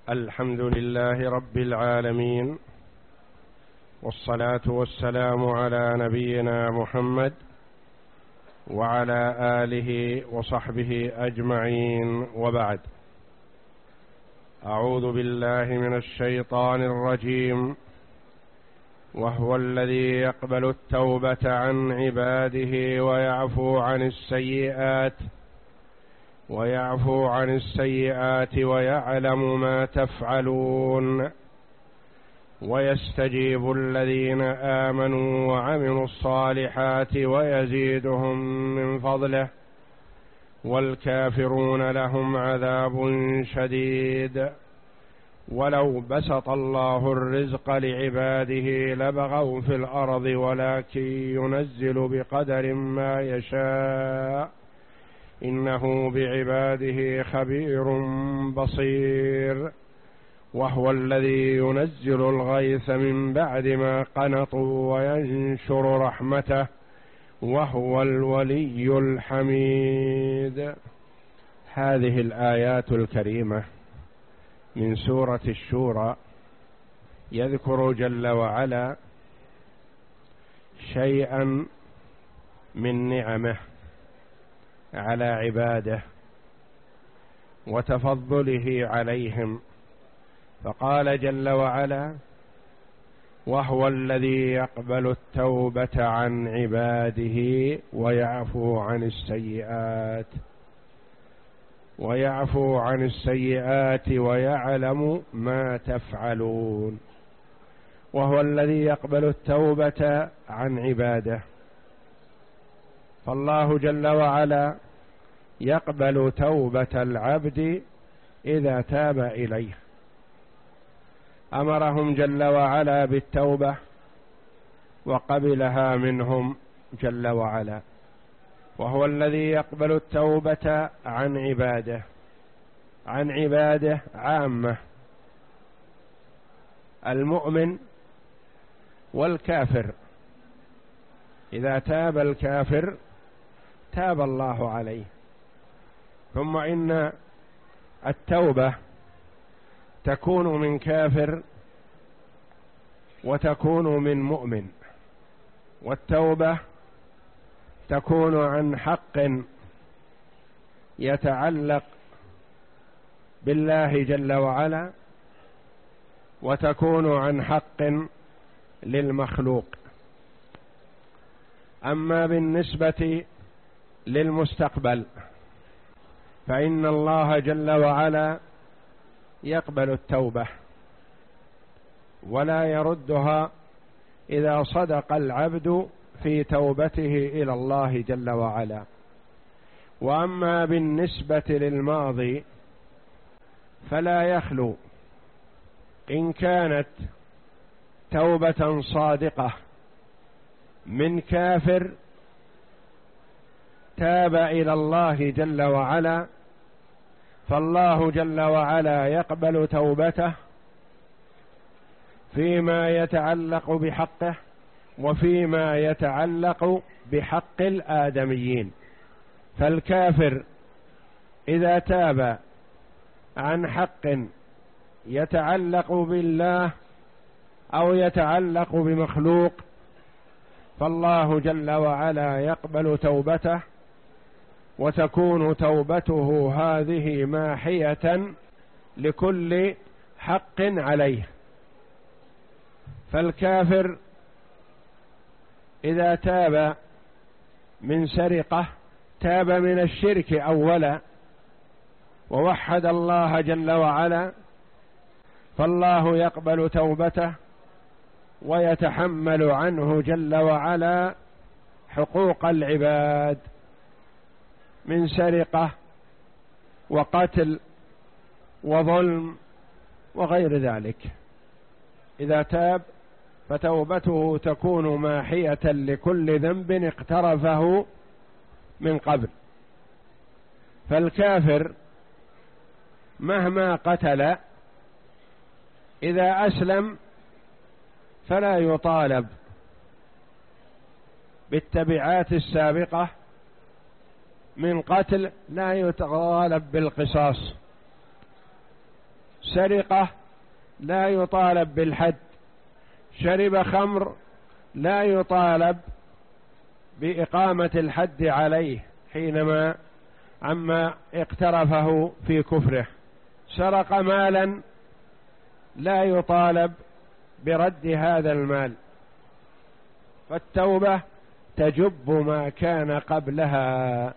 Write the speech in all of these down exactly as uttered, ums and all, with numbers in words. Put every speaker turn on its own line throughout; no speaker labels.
الحمد لله رب العالمين، والصلاة والسلام على نبينا محمد وعلى آله وصحبه أجمعين، وبعد. أعوذ بالله من الشيطان الرجيم. وهو الذي يقبل التوبة عن عباده ويعفو عن السيئات ويعفو عن السيئات ويعلم ما تفعلون، ويستجيب الذين آمنوا وعملوا الصالحات ويزيدهم من فضله، والكافرون لهم عذاب شديد. ولو بسط الله الرزق لعباده لبغوا في الأرض، ولكن ينزل بقدر ما يشاء، إنه بعباده خبير بصير. وهو الذي ينزل الغيث من بعد ما قنطوا وينشر رحمته، وهو الولي الحميد. هذه الآيات الكريمة من سورة الشورى يذكر جل وعلا شيئا من نعمه على عباده وتفضله عليهم، فقال جل وعلا: وهو الذي يقبل التوبة عن عباده ويعفو عن السيئات ويعفو عن السيئات ويعلم ما تفعلون. وهو الذي يقبل التوبة عن عباده، فالله جل وعلا يقبل توبة العبد إذا تاب إليه. أمرهم جل وعلا بالتوبة وقبلها منهم جل وعلا. وهو الذي يقبل التوبة عن عباده، عن عباده عامة، المؤمن والكافر. إذا تاب الكافر تاب الله عليه. ثم إن التوبة تكون من كافر وتكون من مؤمن، والتوبة تكون عن حق يتعلق بالله جل وعلا، وتكون عن حق للمخلوق. أما بالنسبة للمستقبل فإن الله جل وعلا يقبل التوبة ولا يردها إذا صدق العبد في توبته إلى الله جل وعلا. وأما بالنسبة للماضي فلا يخلو إن كانت توبة صادقة من كافر تاب إلى الله جل وعلا، فالله جل وعلا يقبل توبته فيما يتعلق بحقه وفيما يتعلق بحق الآدميين. فالكافر إذا تاب عن حق يتعلق بالله أو يتعلق بمخلوق فالله جل وعلا يقبل توبته، وتكون توبته هذه ماحية لكل حق عليه. فالكافر إذا تاب من سرقة تاب من الشرك أولا ووحد الله جل وعلا، فالله يقبل توبته ويتحمل عنه جل وعلا حقوق العباد من سرقة وقتل وظلم وغير ذلك. إذا تاب فتوبته تكون ماحية لكل ذنب اقترفه من قبل. فالكافر مهما قتل إذا أسلم فلا يطالب بالتبعات السابقة من قتل، لا يطالب بالقصاص، سرقة لا يطالب بالحد، شرب خمر لا يطالب بإقامة الحد عليه حينما عما اقترفه في كفره، سرق مالا لا يطالب برد هذا المال. فالتوبة تجب ما كان قبلها.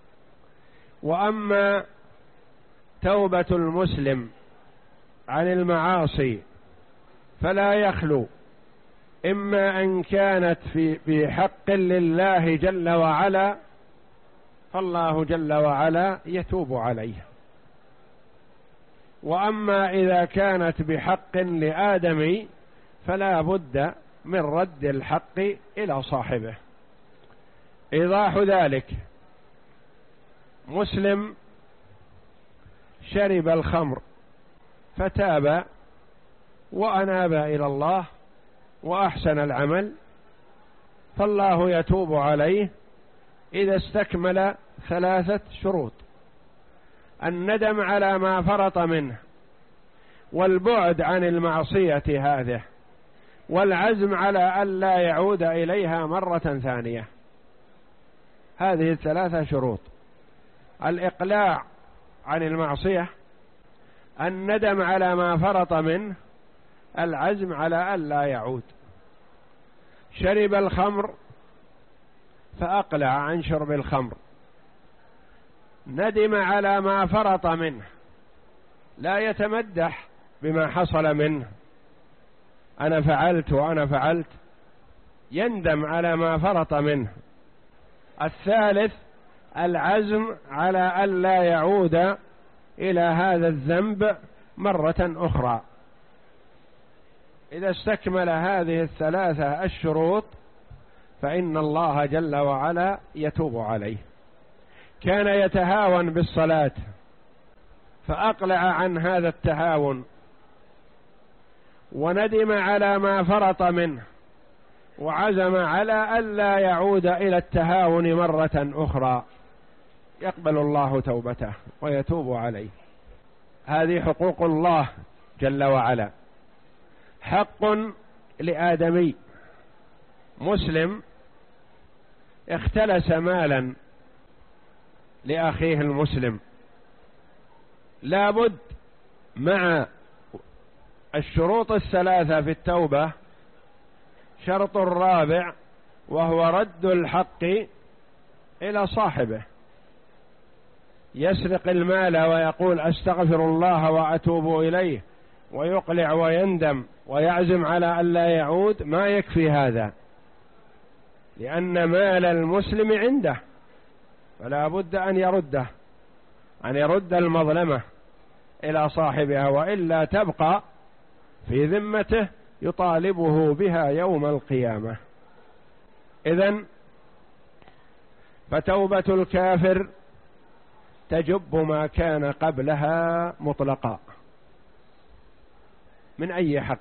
وأما توبة المسلم عن المعاصي فلا يخلو، إما أن كانت في بحق لله جل وعلا فالله جل وعلا يتوب عليه، وأما إذا كانت بحق لآدمي فلا بد من رد الحق إلى صاحبه. إيضاح ذلك: مسلم شرب الخمر فتاب وأناب إلى الله وأحسن العمل، فالله يتوب عليه إذا استكمل ثلاثة شروط: الندم على ما فرط منه، والبعد عن المعصية هذه، والعزم على ألا يعود إليها مرة ثانية. هذه الثلاثة شروط: الإقلاع عن المعصية، الندم على ما فرط منه، العزم على ألا يعود. شرب الخمر فأقلع عن شرب الخمر، ندم على ما فرط منه، لا يتمدح بما حصل منه، أنا فعلت وأنا فعلت، يندم على ما فرط منه. الثالث العزم على ألا يعود إلى هذا الذنب مرة أخرى. إذا استكمل هذه الثلاثة الشروط فإن الله جل وعلا يتوب عليه. كان يتهاون بالصلاة فأقلع عن هذا التهاون، وندم على ما فرط منه، وعزم على ألا يعود إلى التهاون مرة أخرى، يقبل الله توبته ويتوب عليه. هذه حقوق الله جل وعلا. حق لآدمي مسلم اختلس مالا لأخيه المسلم، لابد مع الشروط الثلاثة في التوبة شرط رابع، وهو رد الحق إلى صاحبه. يسرق المال ويقول أستغفر الله وأتوب إليه، ويقلع ويندم ويعزم على ألا يعود، ما يكفي هذا، لأن مال المسلم عنده، فلا بد أن يرده، أن يرد المظلمة إلى صاحبها، وإلا تبقى في ذمته يطالبه بها يوم القيامة. إذن فتوبة الكافر تجب ما كان قبلها مطلقا من أي حق،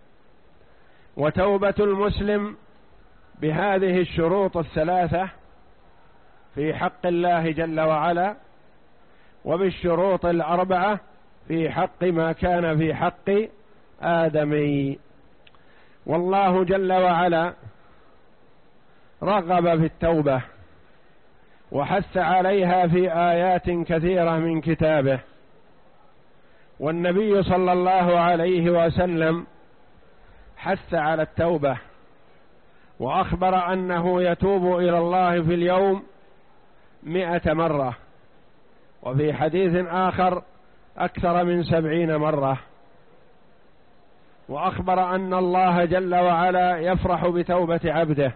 وتوبة المسلم بهذه الشروط الثلاثة في حق الله جل وعلا، وبالشروط الأربعة في حق ما كان في حق آدمي. والله جل وعلا رغب في التوبة وحث عليها في آيات كثيرة من كتابه، والنبي صلى الله عليه وسلم حث على التوبة، وأخبر أنه يتوب إلى الله في اليوم مئة مرة، وفي حديث آخر أكثر من سبعين مرة. وأخبر أن الله جل وعلا يفرح بتوبة عبده،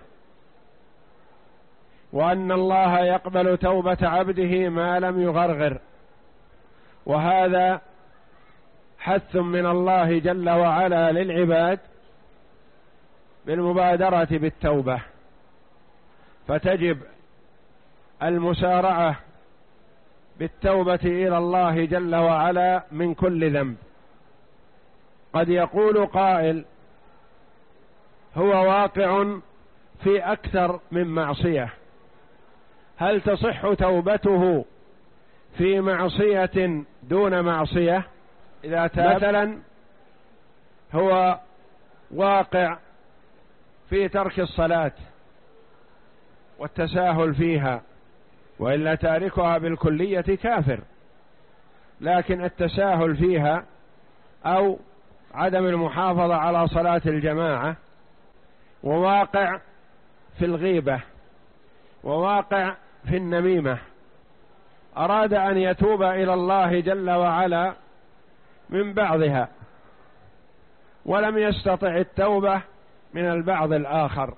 وأن الله يقبل توبة عبده ما لم يغرغر، وهذا حث من الله جل وعلا للعباد بالمبادرة بالتوبة، فتجب المسارعة بالتوبة إلى الله جل وعلا من كل ذنب. قد يقول قائل: هو واقع في أكثر من معصية، هل تصح توبته في معصية دون معصية؟ إذا تاب مثلا هو واقع في ترك الصلاة والتساهل فيها، وإلا تاركها بالكلية كافر، لكن التساهل فيها أو عدم المحافظة على صلاة الجماعة، وواقع في الغيبة، وواقع في النميمة، أراد أن يتوب إلى الله جل وعلا من بعضها ولم يستطع التوبة من البعض الآخر،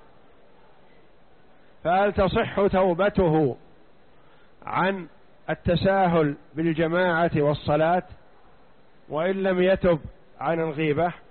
فهل تصح توبته عن التساهل بالجماعة والصلاة وإن لم يتب عن الغيبة؟